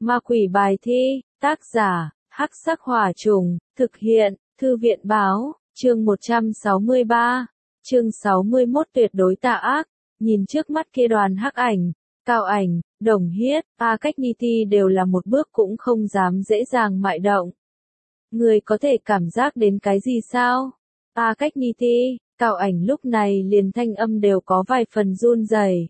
Ma quỷ bài thi, tác giả, Hắc Sắc Hỏa Trùng, thực hiện, Thư viện báo, chương 163, chương 61 tuyệt đối tà ác, nhìn trước mắt kia đoàn hắc ảnh, Cao Ảnh, Đồng Hiết, A Cách Ni Ti đều là một bước cũng không dám dễ dàng mại động. Người có thể cảm giác đến cái gì sao? A Cách Ni Ti, Cao Ảnh lúc này liền thanh âm đều có vài phần run rẩy.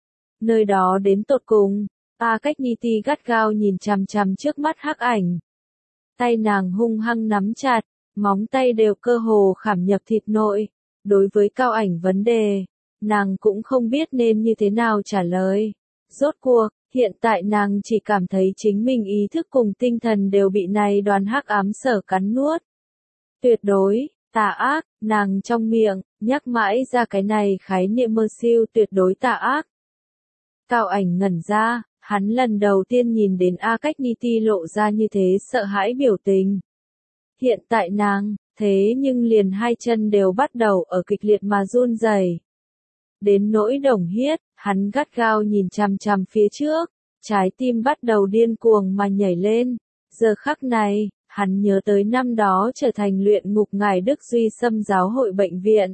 Nơi đó đến tột cùng, A Cách Ni Ti gắt gao nhìn chằm chằm trước mắt hắc ảnh. Tay nàng hung hăng nắm chặt, móng tay đều cơ hồ khảm nhập thịt nội. Đối với Cao Ảnh vấn đề, nàng cũng không biết nên như thế nào trả lời. Rốt cuộc, hiện tại nàng chỉ cảm thấy chính mình ý thức cùng tinh thần đều bị này đoàn hắc ám sở cắn nuốt. Tuyệt đối, tà ác, nàng trong miệng, nhắc mãi ra cái này khái niệm mơ siêu tuyệt đối tà ác. Cao Ảnh ngẩn ra, hắn lần đầu tiên nhìn đến A Cách Ni Ti lộ ra như thế sợ hãi biểu tình. Hiện tại nàng, thế nhưng liền hai chân đều bắt đầu ở kịch liệt mà run rẩy. Đến nỗi Đồng Hiết, hắn gắt gao nhìn chằm chằm phía trước, trái tim bắt đầu điên cuồng mà nhảy lên. Giờ khắc này, hắn nhớ tới năm đó trở thành luyện ngục ngài Đức Duy Xâm giáo hội bệnh viện.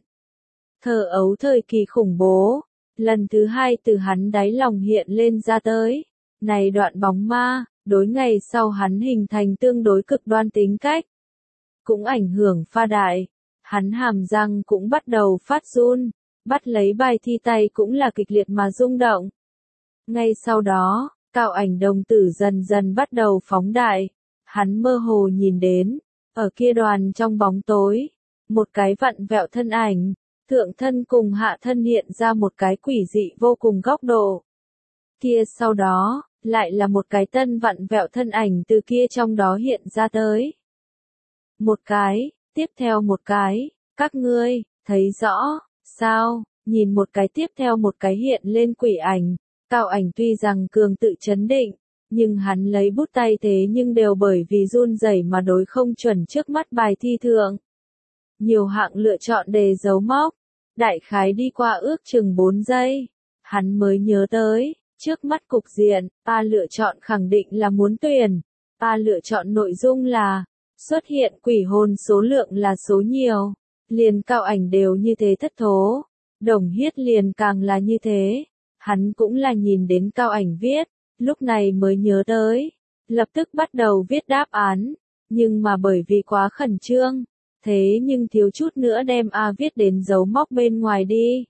Thơ ấu thời kỳ khủng bố, lần thứ hai từ hắn đáy lòng hiện lên ra tới. Này đoạn bóng ma, đối ngày sau hắn hình thành tương đối cực đoan tính cách. Cũng ảnh hưởng pha đại, hắn hàm răng cũng bắt đầu phát run, bắt lấy bài thi tay cũng là kịch liệt mà rung động. Ngay sau đó, Cao Ảnh đồng tử dần dần bắt đầu phóng đại, hắn mơ hồ nhìn đến, ở kia đoàn trong bóng tối, một cái vặn vẹo thân ảnh, thượng thân cùng hạ thân hiện ra một cái quỷ dị vô cùng góc độ. Kia sau đó, lại là một cái tân vặn vẹo thân ảnh từ kia trong đó hiện ra tới. Một cái, tiếp theo một cái, các ngươi, thấy rõ, sao, nhìn một cái tiếp theo một cái hiện lên quỷ ảnh, Cao Ảnh tuy rằng cường tự chấn định, nhưng hắn lấy bút tay thế nhưng đều bởi vì run rẩy mà đối không chuẩn trước mắt bài thi thượng. Nhiều hạng lựa chọn đề dấu mốc, đại khái đi qua ước chừng 4 giây, hắn mới nhớ tới, trước mắt cục diện, A lựa chọn khẳng định là muốn tuyển, A lựa chọn nội dung là, xuất hiện quỷ hồn số lượng là số nhiều, liền Cao Ảnh đều như thế thất thố, Đồng Hiết liền càng là như thế, hắn cũng là nhìn đến Cao Ảnh viết, lúc này mới nhớ tới, lập tức bắt đầu viết đáp án, nhưng mà bởi vì quá khẩn trương, thế nhưng thiếu chút nữa đem A viết đến dấu mốc bên ngoài đi.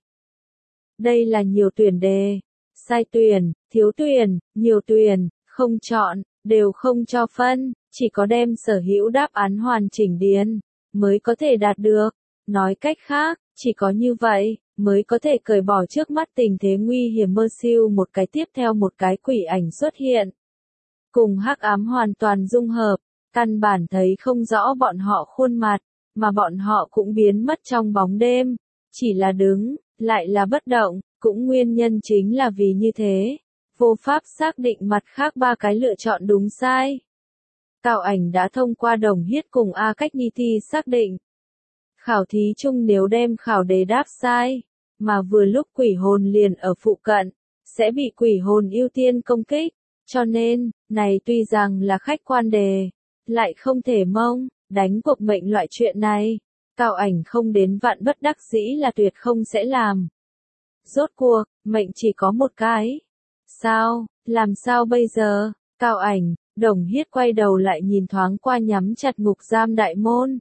Đây là nhiều tuyển đề, sai tuyển, thiếu tuyển, nhiều tuyển, không chọn, đều không cho phân, chỉ có đem sở hữu đáp án hoàn chỉnh điền, mới có thể đạt được. Nói cách khác, chỉ có như vậy, mới có thể cởi bỏ trước mắt tình thế nguy hiểm mơ siêu một cái tiếp theo một cái quỷ ảnh xuất hiện. Cùng hắc ám hoàn toàn dung hợp, căn bản thấy không rõ bọn họ khuôn mặt, mà bọn họ cũng biến mất trong bóng đêm, chỉ là đứng, lại là bất động, cũng nguyên nhân chính là vì như thế, vô pháp xác định mặt khác ba cái lựa chọn đúng sai. Cao Ảnh đã thông qua Đồng Hiết cùng A Cách Ni Ti xác định. Khảo thí chung nếu đem khảo đề đáp sai, mà vừa lúc quỷ hồn liền ở phụ cận, sẽ bị quỷ hồn ưu tiên công kích, cho nên, này tuy rằng là khách quan đề, lại không thể mong, đánh cuộc mệnh loại chuyện này, Cao Ảnh không đến vạn bất đắc dĩ là tuyệt không sẽ làm. Rốt cuộc, mệnh chỉ có một cái. Sao, làm sao bây giờ, Cao Ảnh, Đồng Hiết quay đầu lại nhìn thoáng qua nhắm chặt ngục giam đại môn.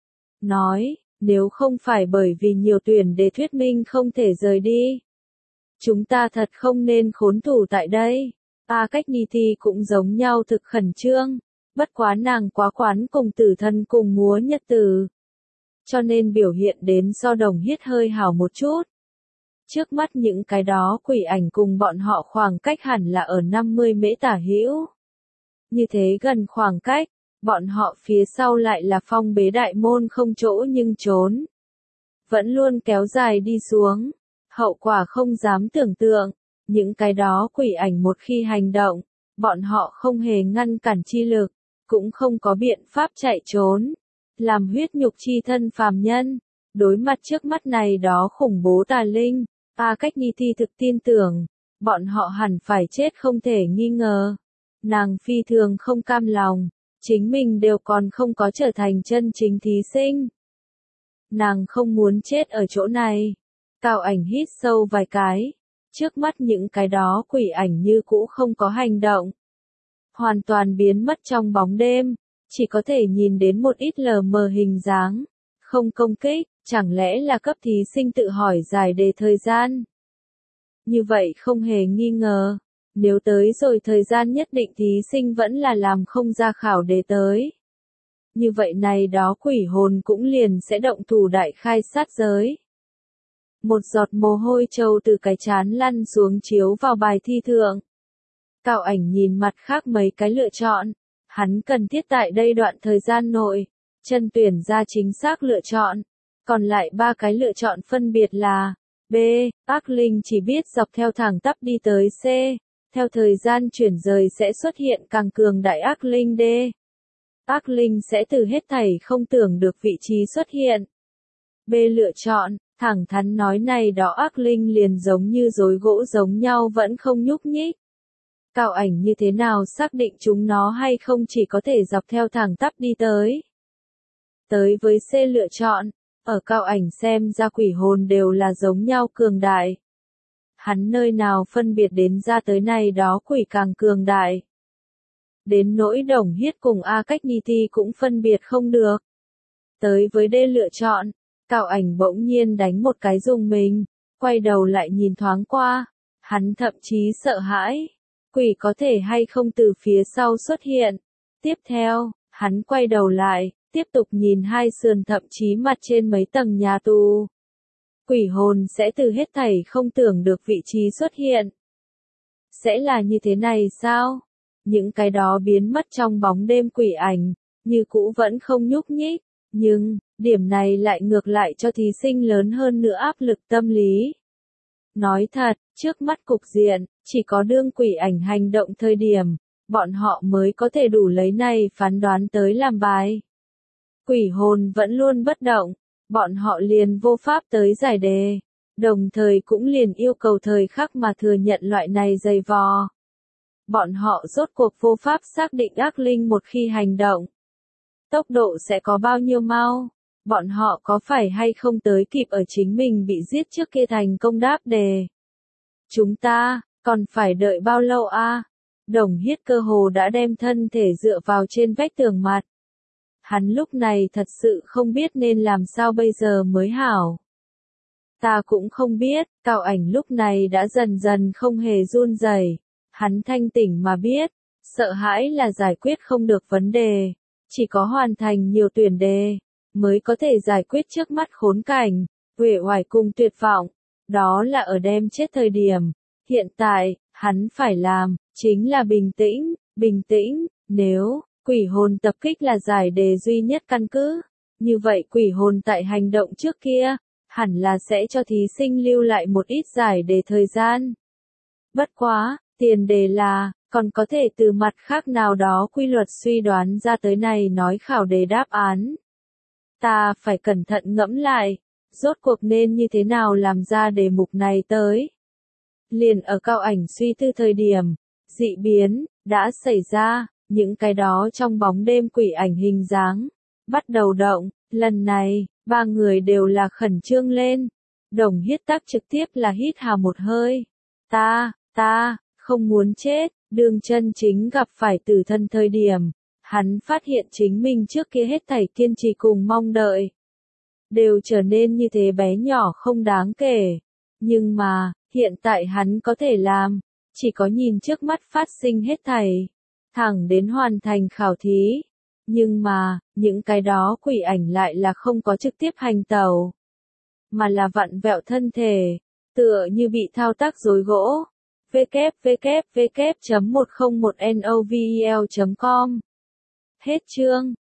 Nói, nếu không phải bởi vì nhiều tuyển đề thuyết minh không thể rời đi. Chúng ta thật không nên khốn thủ tại đây. A Cách Ni Ti cũng giống nhau thực khẩn trương, bất quá nàng quá quán cùng tử thân cùng múa nhật tử. Cho nên biểu hiện đến so Đồng Hiết hơi hảo một chút. Trước mắt những cái đó quỷ ảnh cùng bọn họ khoảng cách hẳn là ở 50 mễ tả hữu. Như thế gần khoảng cách, bọn họ phía sau lại là phong bế đại môn không chỗ nhưng trốn. Vẫn luôn kéo dài đi xuống, hậu quả không dám tưởng tượng, những cái đó quỷ ảnh một khi hành động, bọn họ không hề ngăn cản chi lực, cũng không có biện pháp chạy trốn. Làm huyết nhục chi thân phàm nhân, đối mặt trước mắt này đó khủng bố tà linh, A Cách Ni Ti thực tin tưởng, bọn họ hẳn phải chết không thể nghi ngờ. Nàng phi thường không cam lòng, chính mình đều còn không có trở thành chân chính thí sinh. Nàng không muốn chết ở chỗ này. Cao ảnh hít sâu vài cái. Trước mắt những cái đó quỷ ảnh như cũ không có hành động. Hoàn toàn biến mất trong bóng đêm. Chỉ có thể nhìn đến một ít lờ mờ hình dáng. Không công kích, chẳng lẽ là cấp thí sinh tự hỏi giải đề thời gian. Như vậy không hề nghi ngờ. Nếu tới rồi thời gian nhất định thí sinh vẫn là làm không ra khảo đề tới. Như vậy này đó quỷ hồn cũng liền sẽ động thủ đại khai sát giới. Một giọt mồ hôi trâu từ cái trán lăn xuống chiếu vào bài thi thượng. Cao ảnh nhìn mặt khác mấy cái lựa chọn. Hắn cần thiết tại đây đoạn thời gian nội. Chân tuyển ra chính xác lựa chọn. Còn lại 3 cái lựa chọn phân biệt là B. Ác linh chỉ biết dọc theo thẳng tắp đi tới C. Theo thời gian chuyển rời sẽ xuất hiện càng cường đại ác linh D. Ác linh sẽ từ hết thảy không tưởng được vị trí xuất hiện. B lựa chọn, thẳng thắn nói này đó ác linh liền giống như rối gỗ giống nhau vẫn không nhúc nhích. Cao ảnh như thế nào xác định chúng nó hay không chỉ có thể dọc theo thẳng tắp đi tới. Tới với C lựa chọn, ở cao ảnh xem ra quỷ hồn đều là giống nhau cường đại. Hắn nơi nào phân biệt đến ra tới này đó quỷ càng cường đại. Đến nỗi Đồng Hiết cùng A Cách Nhi Ti cũng phân biệt không được. Tới với D lựa chọn, Cao ảnh bỗng nhiên đánh một cái rùng mình, quay đầu lại nhìn thoáng qua, hắn thậm chí sợ hãi, quỷ có thể hay không từ phía sau xuất hiện. Tiếp theo, hắn quay đầu lại, tiếp tục nhìn hai sườn thậm chí mặt trên mấy tầng nhà tù. Quỷ hồn sẽ từ hết thảy không tưởng được vị trí xuất hiện. Sẽ là như thế này sao? Những cái đó biến mất trong bóng đêm quỷ ảnh, như cũ vẫn không nhúc nhích, nhưng, điểm này lại ngược lại cho thí sinh lớn hơn nữa áp lực tâm lý. Nói thật, trước mắt cục diện, chỉ có đương quỷ ảnh hành động thời điểm, bọn họ mới có thể đủ lấy này phán đoán tới làm bài. Quỷ hồn vẫn luôn bất động, bọn họ liền vô pháp tới giải đề, đồng thời cũng liền yêu cầu thời khắc mà thừa nhận loại này dày vò. Bọn họ rốt cuộc vô pháp xác định ác linh một khi hành động. Tốc độ sẽ có bao nhiêu mau? Bọn họ có phải hay không tới kịp ở chính mình bị giết trước kia thành công đáp đề? Chúng ta, còn phải đợi bao lâu a? Đồng Hiết cơ hồ đã đem thân thể dựa vào trên vách tường mặt. Hắn lúc này thật sự không biết nên làm sao bây giờ mới hảo. Ta cũng không biết, Cao ảnh lúc này đã dần dần không hề run rẩy. Hắn thanh tỉnh mà biết, sợ hãi là giải quyết không được vấn đề, chỉ có hoàn thành nhiều tuyển đề, mới có thể giải quyết trước mắt khốn cảnh, uể oải cùng tuyệt vọng, đó là ở đem chết thời điểm. Hiện tại, hắn phải làm, chính là bình tĩnh, nếu, quỷ hồn tập kích là giải đề duy nhất căn cứ, như vậy quỷ hồn tại hành động trước kia, hẳn là sẽ cho thí sinh lưu lại một ít giải đề thời gian. Bất quá, tiền đề là, còn có thể từ mặt khác nào đó quy luật suy đoán ra tới này nói khảo đề đáp án. Ta phải cẩn thận ngẫm lại, rốt cuộc nên như thế nào làm ra đề mục này tới. Liền ở Cao ảnh suy tư thời điểm, dị biến, đã xảy ra, những cái đó trong bóng đêm quỷ ảnh hình dáng, bắt đầu động, lần này, 3 người đều là khẩn trương lên. Đồng Hiết Tắc trực tiếp là hít hà một hơi. Ta, không muốn chết, đương chân chính gặp phải tử thân thời điểm, hắn phát hiện chính mình trước kia hết thảy kiên trì cùng mong đợi. Đều trở nên như thế bé nhỏ không đáng kể. Nhưng mà, hiện tại hắn có thể làm, chỉ có nhìn trước mắt phát sinh hết thảy, thẳng đến hoàn thành khảo thí. Nhưng mà, những cái đó quỷ ảnh lại là không có trực tiếp hành tẩu, mà là vặn vẹo thân thể, tựa như bị thao tác rối gỗ. www.101novel.com Hết chương.